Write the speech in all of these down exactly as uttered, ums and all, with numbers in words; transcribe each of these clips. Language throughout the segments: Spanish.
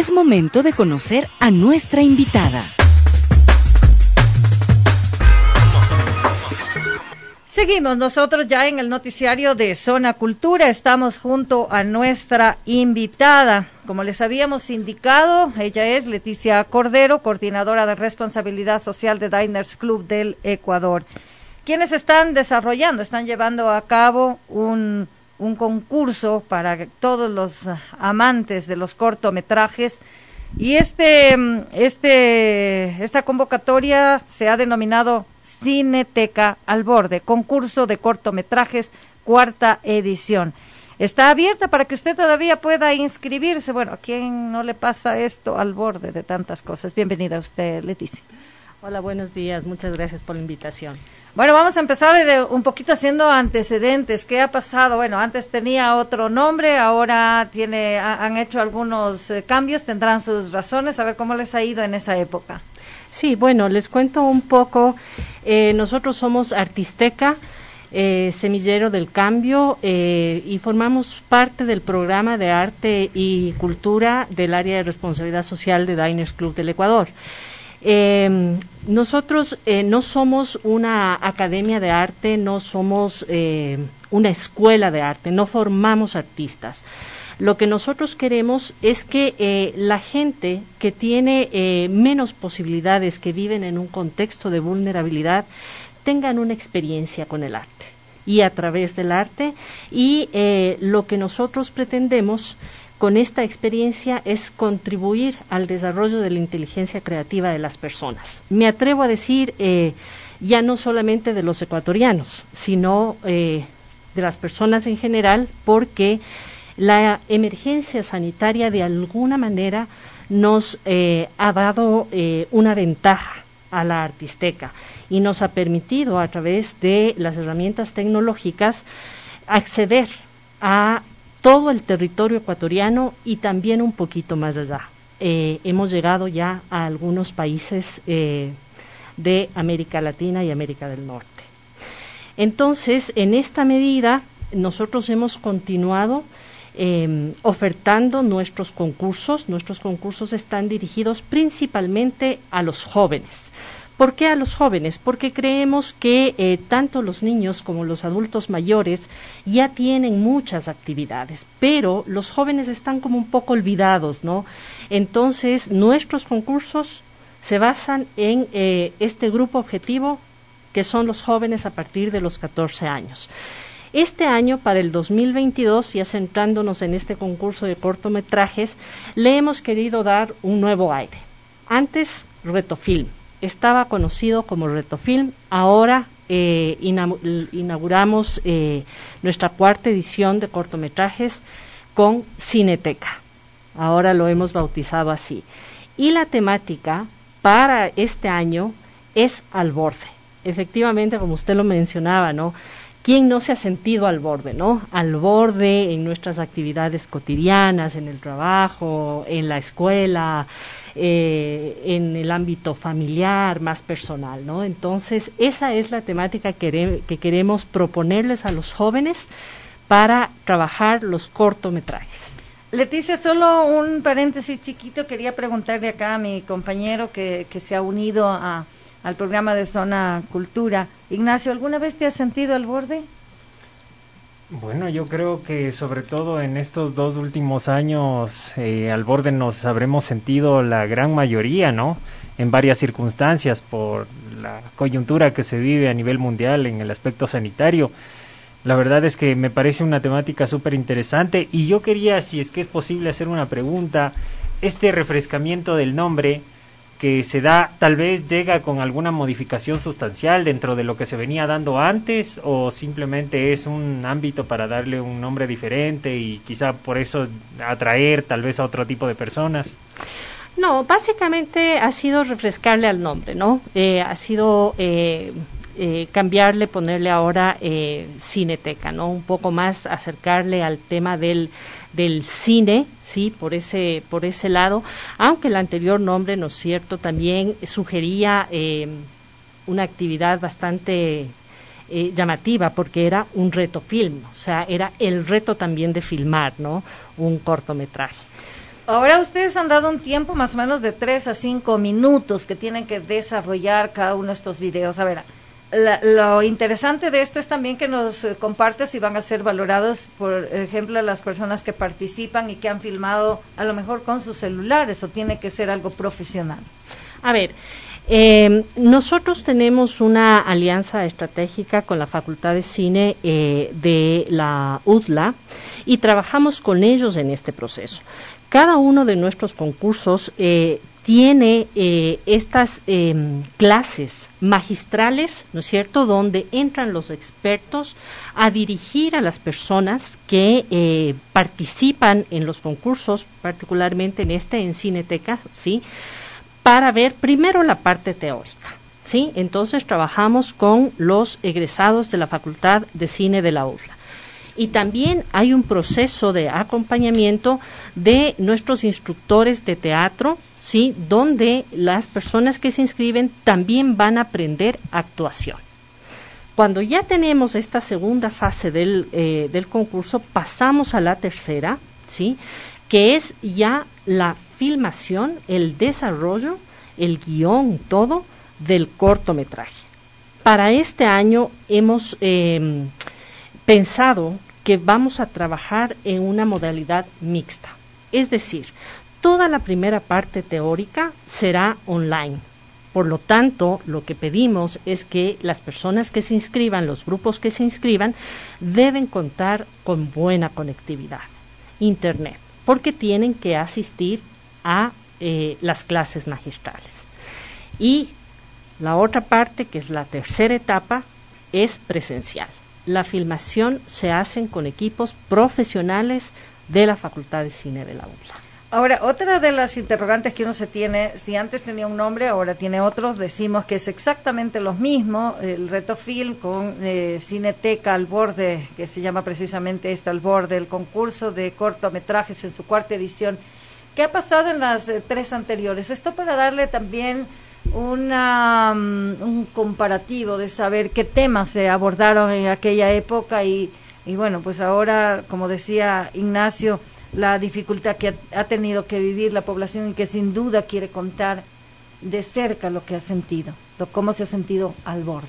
Es momento de conocer a nuestra invitada. Seguimos nosotros ya en el noticiario de Zona Cultura. Estamos junto a nuestra invitada. Como les habíamos indicado, ella es Leticia Cordero, coordinadora de responsabilidad social de Diners Club del Ecuador, quienes están desarrollando, están llevando a cabo un, un concurso para todos los amantes de los cortometrajes. Y este, este, esta convocatoria se ha denominado Cineteca al Borde, concurso de cortometrajes, cuarta edición. Está abierta para que usted todavía pueda inscribirse. Bueno, ¿a quién no le pasa esto al borde de tantas cosas? Bienvenida usted, Leticia. Hola, buenos días. Muchas gracias por la invitación. Bueno, vamos a empezar de un poquito haciendo antecedentes. ¿Qué ha pasado? Bueno, antes tenía otro nombre, ahora tiene, ha, han hecho algunos eh, cambios, tendrán sus razones. A ver cómo les ha ido en esa época. Sí, bueno, les cuento un poco. Eh, nosotros somos Artisteca, eh, Semillero del Cambio, eh, y formamos parte del programa de arte y cultura del área de responsabilidad social de Diners Club del Ecuador. Eh, nosotros eh, no somos una academia de arte, no somos eh, una escuela de arte, no formamos artistas. Lo que nosotros queremos es que eh, la gente que tiene eh, menos posibilidades, que viven en un contexto de vulnerabilidad, tengan una experiencia con el arte y a través del arte. Y eh, lo que nosotros pretendemos con esta experiencia es contribuir al desarrollo de la inteligencia creativa de las personas. Me atrevo a decir, eh, ya no solamente de los ecuatorianos, sino eh, de las personas en general, porque la emergencia sanitaria de alguna manera nos eh, ha dado eh, una ventaja a la Artisteca y nos ha permitido a través de las herramientas tecnológicas acceder a todo el territorio ecuatoriano y también un poquito más allá. Eh, hemos llegado ya a algunos países eh, de América Latina y América del Norte. Entonces, en esta medida, nosotros hemos continuado Eh, ofertando nuestros concursos. Nuestros concursos están dirigidos principalmente a los jóvenes. ¿Por qué a los jóvenes? Porque creemos que eh, tanto los niños como los adultos mayores ya tienen muchas actividades, pero los jóvenes están como un poco olvidados, ¿no? Entonces, nuestros concursos se basan en eh, este grupo objetivo, que son los jóvenes a partir de los catorce años. Este año, para el dos mil veintidós, ya centrándonos en este concurso de cortometrajes, le hemos querido dar un nuevo aire. Antes, Retofilm, estaba conocido como Retofilm, ahora eh, inauguramos eh, nuestra cuarta edición de cortometrajes con Cineteca, ahora lo hemos bautizado así. Y la temática para este año es al borde. Efectivamente, como usted lo mencionaba, ¿no? ¿Quién no se ha sentido al borde, no? Al borde en nuestras actividades cotidianas, en el trabajo, en la escuela, eh, en el ámbito familiar, más personal, ¿no? Entonces, esa es la temática que, que queremos proponerles a los jóvenes para trabajar los cortometrajes. Leticia, solo un paréntesis chiquito, quería preguntarle acá a mi compañero que, que se ha unido a... al programa de Zona Cultura. Ignacio, ¿alguna vez te has sentido al borde? Bueno, yo creo que sobre todo en estos dos últimos años eh, al borde nos habremos sentido la gran mayoría, ¿no? En varias circunstancias, por la coyuntura que se vive a nivel mundial en el aspecto sanitario. La verdad es que me parece una temática súper interesante y yo quería, si es que es posible, hacer una pregunta. Este refrescamiento del nombre que se da, tal vez llega con alguna modificación sustancial dentro de lo que se venía dando antes, o simplemente es un ámbito para darle un nombre diferente y quizá por eso atraer tal vez a otro tipo de personas. No, básicamente ha sido refrescarle al nombre, ¿no? Eh, ha sido eh, eh, cambiarle, ponerle ahora eh, Cineteca, ¿no? Un poco más acercarle al tema del del cine, sí, por ese por ese lado, aunque el anterior nombre, ¿no es cierto?, también sugería eh, una actividad bastante eh, llamativa, porque era un reto film, o sea, era el reto también de filmar, ¿no?, un cortometraje. Ahora ustedes han dado un tiempo más o menos de tres a cinco minutos que tienen que desarrollar cada uno de estos videos. A ver, la, lo interesante de esto es también que nos eh, compartes si van a ser valorados, por ejemplo, las personas que participan y que han filmado a lo mejor con sus celulares, o tiene que ser algo profesional. A ver, eh, nosotros tenemos una alianza estratégica con la Facultad de Cine eh, de la U D L A y trabajamos con ellos en este proceso. Cada uno de nuestros concursos eh, tiene eh, estas eh, clases magistrales, ¿no es cierto?, donde entran los expertos a dirigir a las personas que eh, participan en los concursos, particularmente en este, en Cineteca, ¿sí?, para ver primero la parte teórica, ¿sí? Entonces trabajamos con los egresados de la Facultad de Cine de la U D L A. Y también hay un proceso de acompañamiento de nuestros instructores de teatro, ¿sí?, donde las personas que se inscriben también van a aprender actuación. Cuando ya tenemos esta segunda fase del, eh, del concurso, pasamos a la tercera, ¿sí?, que es ya la filmación, el desarrollo, el guión, todo, del cortometraje. Para este año hemos eh, pensado que vamos a trabajar en una modalidad mixta, es decir, toda la primera parte teórica será online. Por lo tanto, lo que pedimos es que las personas que se inscriban, los grupos que se inscriban, deben contar con buena conectividad, internet, porque tienen que asistir a eh, las clases magistrales. Y la otra parte, que es la tercera etapa, es presencial. La filmación se hace con equipos profesionales de la Facultad de Cine de la U D L A. Ahora, otra de las interrogantes que uno se tiene, si antes tenía un nombre, ahora tiene otros, decimos que es exactamente lo mismo, el Reto Film con eh, Cineteca al borde, que se llama precisamente esto, al borde, el concurso de cortometrajes en su cuarta edición. ¿Qué ha pasado en las eh, tres anteriores? Esto para darle también una um, un comparativo de saber qué temas se abordaron en aquella época y, y bueno, pues ahora, como decía Ignacio, la dificultad que ha, ha tenido que vivir la población y que sin duda quiere contar de cerca lo que ha sentido, lo, cómo se ha sentido al borde.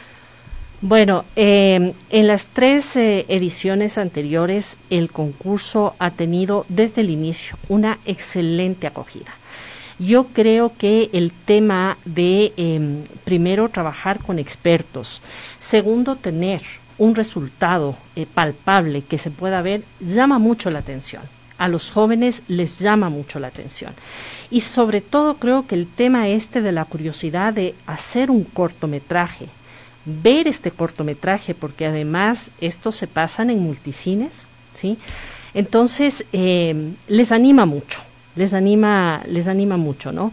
Bueno, eh, en las tres eh, ediciones anteriores el concurso ha tenido desde el inicio una excelente acogida. Yo creo que el tema de, eh, primero, trabajar con expertos, segundo, tener un resultado eh, palpable que se pueda ver, llama mucho la atención. A los jóvenes les llama mucho la atención. Y sobre todo creo que el tema este de la curiosidad de hacer un cortometraje, ver este cortometraje, porque además estos se pasan en multicines, ¿sí? Entonces eh, les anima mucho. les anima, les anima mucho, ¿no?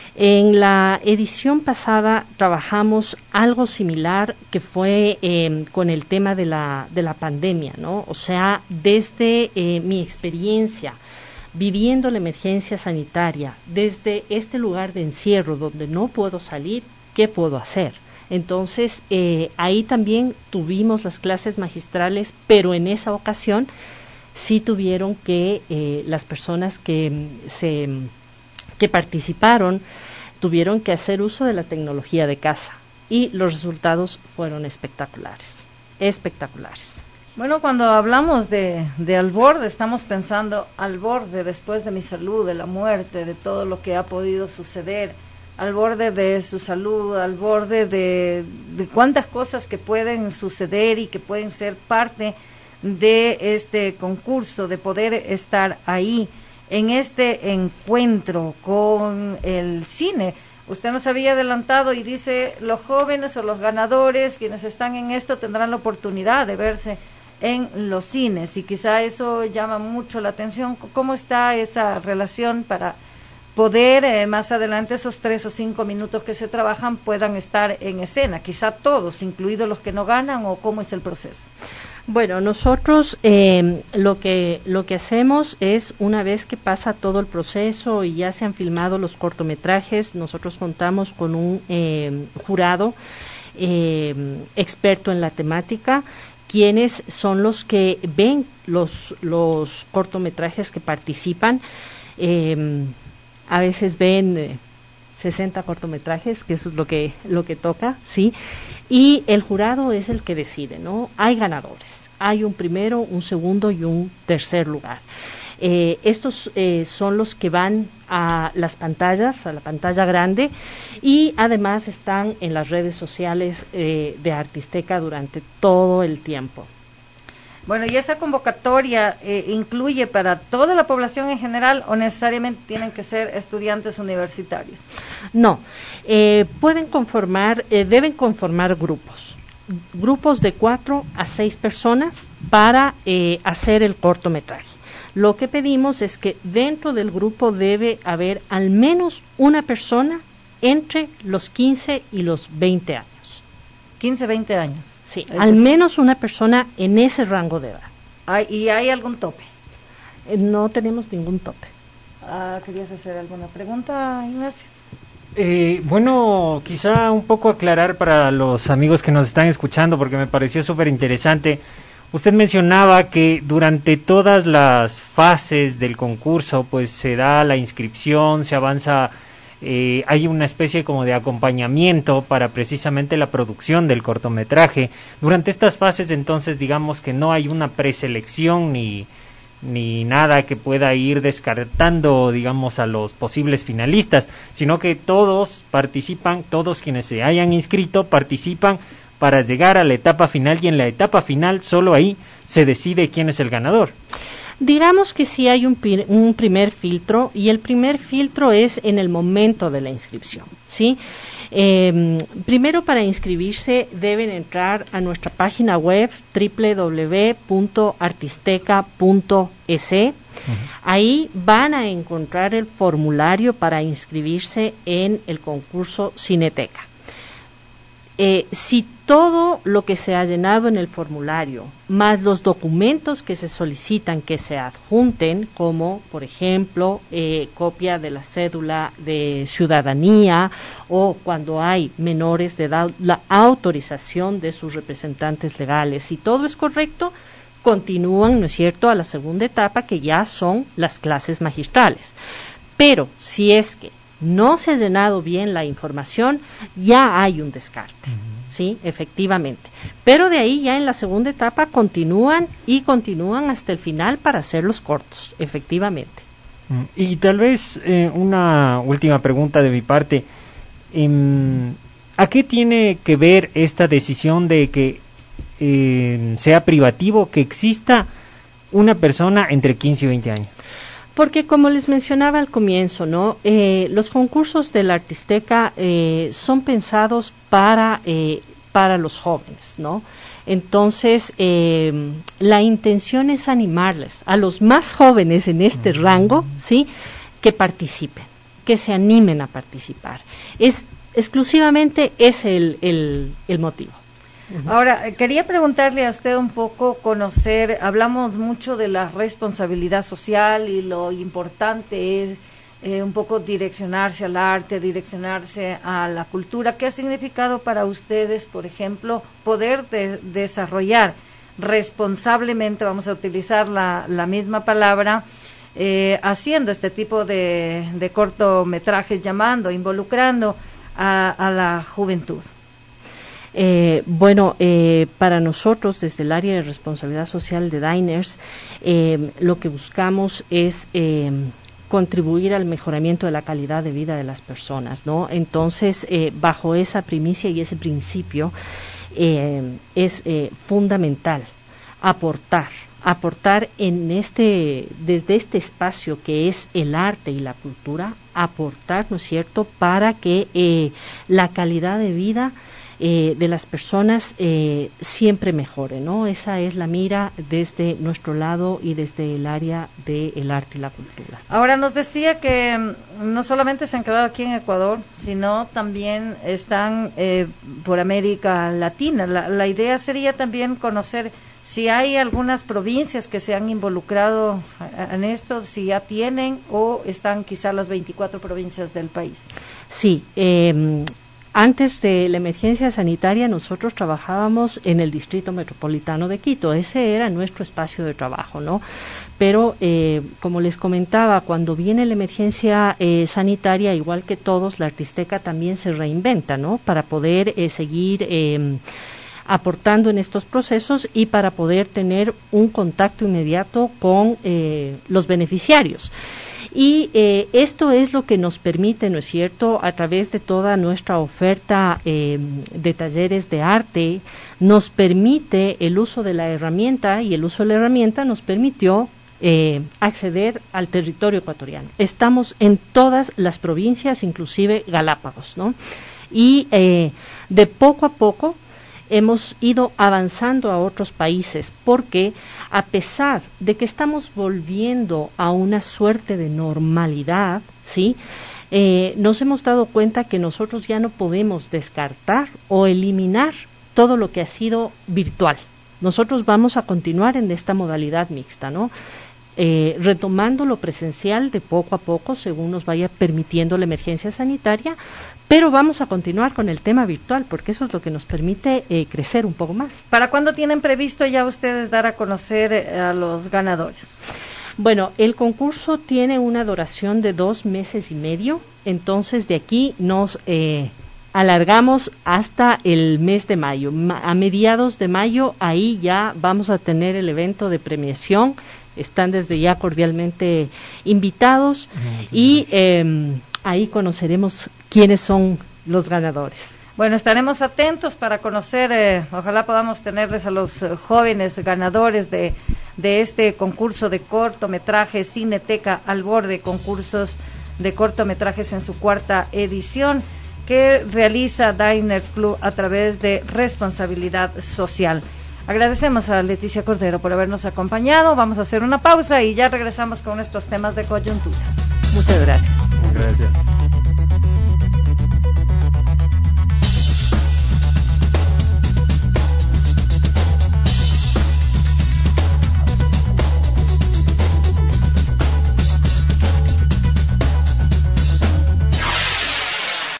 En la edición pasada trabajamos algo similar que fue eh, con el tema de la, de la pandemia, ¿no? O sea, desde eh, mi experiencia viviendo la emergencia sanitaria, desde este lugar de encierro donde no puedo salir, ¿qué puedo hacer? Entonces, eh, ahí también tuvimos las clases magistrales, pero en esa ocasión sí tuvieron que eh, las personas que se que participaron tuvieron que hacer uso de la tecnología de casa y los resultados fueron espectaculares, espectaculares. Bueno, cuando hablamos de, de al borde, estamos pensando al borde después de mi salud, de la muerte, de todo lo que ha podido suceder, al borde de su salud, al borde de, de cuántas cosas que pueden suceder y que pueden ser parte de este concurso, de poder estar ahí en este encuentro con el cine. Usted nos había adelantado y dice, los jóvenes o los ganadores, quienes están en esto, tendrán la oportunidad de verse en los cines, y quizá eso llama mucho la atención. ¿Cómo está esa relación para poder eh, más adelante esos tres o cinco minutos que se trabajan puedan estar en escena? Quizá todos, incluidos los que no ganan, ¿o cómo es el proceso? Bueno, nosotros eh, lo que lo que hacemos es, una vez que pasa todo el proceso y ya se han filmado los cortometrajes, nosotros contamos con un eh, jurado eh, experto en la temática, quienes son los que ven los los cortometrajes que participan. Eh, a veces ven eh, sesenta cortometrajes, que eso es lo que, lo que toca, ¿sí? Y el jurado es el que decide, ¿no? Hay ganadores, hay un primero, un segundo y un tercer lugar. Eh, estos eh, son los que van a las pantallas, a la pantalla grande, y además están en las redes sociales eh, de Artisteca durante todo el tiempo. Bueno, ¿y esa convocatoria eh, incluye para toda la población en general o necesariamente tienen que ser estudiantes universitarios? No, eh, pueden conformar, eh, deben conformar grupos, grupos de cuatro a seis personas para eh, hacer el cortometraje. Lo que pedimos es que dentro del grupo debe haber al menos una persona entre los quince y los veinte años. quince, veinte años. Sí, es al decir, menos una persona en ese rango de edad. ¿Hay, ¿Y hay algún tope? Eh, no tenemos ningún tope. Ah, ¿querías hacer alguna pregunta, Ignacio? Eh, bueno, quizá un poco aclarar para los amigos que nos están escuchando, porque me pareció súper interesante. Usted mencionaba que durante todas las fases del concurso, pues se da la inscripción, se avanza, eh, hay una especie como de acompañamiento para precisamente la producción del cortometraje. Durante estas fases, entonces, digamos que no hay una preselección ni, ni nada que pueda ir descartando, digamos, a los posibles finalistas, sino que todos participan, todos quienes se hayan inscrito participan para llegar a la etapa final, y en la etapa final solo ahí se decide quién es el ganador. Digamos que sí hay un, un primer filtro, y el primer filtro es en el momento de la inscripción, ¿sí? Eh, primero, para inscribirse deben entrar a nuestra página web doble u doble u doble u punto artisteca punto e s. Uh-huh. Ahí van a encontrar el formulario para inscribirse en el concurso Cineteca. Eh, si todo lo que se ha llenado en el formulario, más los documentos que se solicitan que se adjunten, como por ejemplo eh, copia de la cédula de ciudadanía, o cuando hay menores de edad, la autorización de sus representantes legales, si todo es correcto, continúan, ¿no es cierto?, a la segunda etapa, que ya son las clases magistrales. Pero si es que no se ha llenado bien la información, ya hay un descarte, uh-huh. Sí, efectivamente. Pero de ahí ya en la segunda etapa continúan y continúan hasta el final para hacer los cortos, efectivamente. Y tal vez eh, una última pregunta de mi parte. Eh, ¿A qué tiene que ver esta decisión de que eh, sea privativo, que exista una persona entre quince y veinte años? Porque, como les mencionaba al comienzo, ¿no? Eh, los concursos de la Artisteca eh, son pensados para, eh, para los jóvenes, ¿no? Entonces, eh, la intención es animarles a los más jóvenes en este uh-huh. rango, ¿sí?, que participen, que se animen a participar. Es exclusivamente es el, el, el motivo. Ahora, quería preguntarle a usted un poco, conocer, hablamos mucho de la responsabilidad social y lo importante es eh, un poco direccionarse al arte, direccionarse a la cultura. ¿Qué ha significado para ustedes, por ejemplo, poder de, desarrollar responsablemente, vamos a utilizar la, la misma palabra, eh, haciendo este tipo de, de cortometrajes, llamando, involucrando a, a la juventud? Eh, bueno, eh, para nosotros desde el área de responsabilidad social de Diners, eh, lo que buscamos es eh, contribuir al mejoramiento de la calidad de vida de las personas, ¿no? Entonces, eh, bajo esa primicia y ese principio, eh, es eh, fundamental aportar, aportar en este, desde este espacio que es el arte y la cultura, aportar, ¿no es cierto?, para que eh, la calidad de vida Eh, de las personas eh, siempre mejore, ¿no? Esa es la mira desde nuestro lado y desde el área del arte y la cultura. Ahora, nos decía que no solamente se han quedado aquí en Ecuador, sino también están eh, por América Latina. La, la idea sería también conocer si hay algunas provincias que se han involucrado en esto, si ya tienen o están quizá las veinticuatro provincias del país. Sí, eh, Antes de la emergencia sanitaria nosotros trabajábamos en el Distrito Metropolitano de Quito, ese era nuestro espacio de trabajo, ¿no? Pero, eh, como les comentaba, cuando viene la emergencia eh, sanitaria, igual que todos, la Artisteca también se reinventa, ¿no? Para poder eh, seguir eh, aportando en estos procesos y para poder tener un contacto inmediato con eh, los beneficiarios. Y eh, esto es lo que nos permite, ¿no es cierto?, a través de toda nuestra oferta eh, de talleres de arte, nos permite el uso de la herramienta, y el uso de la herramienta nos permitió eh, acceder al territorio ecuatoriano. Estamos en todas las provincias, inclusive Galápagos, ¿no? Y eh, de poco a poco hemos ido avanzando a otros países, porque a pesar de que estamos volviendo a una suerte de normalidad, ¿sí?, eh, nos hemos dado cuenta que nosotros ya no podemos descartar o eliminar todo lo que ha sido virtual. Nosotros vamos a continuar en esta modalidad mixta, ¿no? Eh, retomando lo presencial de poco a poco, según nos vaya permitiendo la emergencia sanitaria, pero vamos a continuar con el tema virtual, porque eso es lo que nos permite eh, crecer un poco más. ¿Para cuándo tienen previsto ya ustedes dar a conocer eh, a los ganadores? Bueno, el concurso tiene una duración de dos meses y medio, entonces de aquí nos eh, alargamos hasta el mes de mayo. Ma- a mediados de mayo, ahí ya vamos a tener el evento de premiación, están desde ya cordialmente invitados, mm, y eh, ahí conoceremos quiénes son los ganadores. Bueno, estaremos atentos para conocer, eh, ojalá podamos tenerles a los eh, jóvenes ganadores de, de este concurso de cortometrajes, Cineteca al Borde, concursos de cortometrajes en su cuarta edición, que realiza Diners Club a través de Responsabilidad Social. Agradecemos a Leticia Cordero por habernos acompañado. Vamos a hacer una pausa y ya regresamos con estos temas de coyuntura. Muchas gracias. Gracias.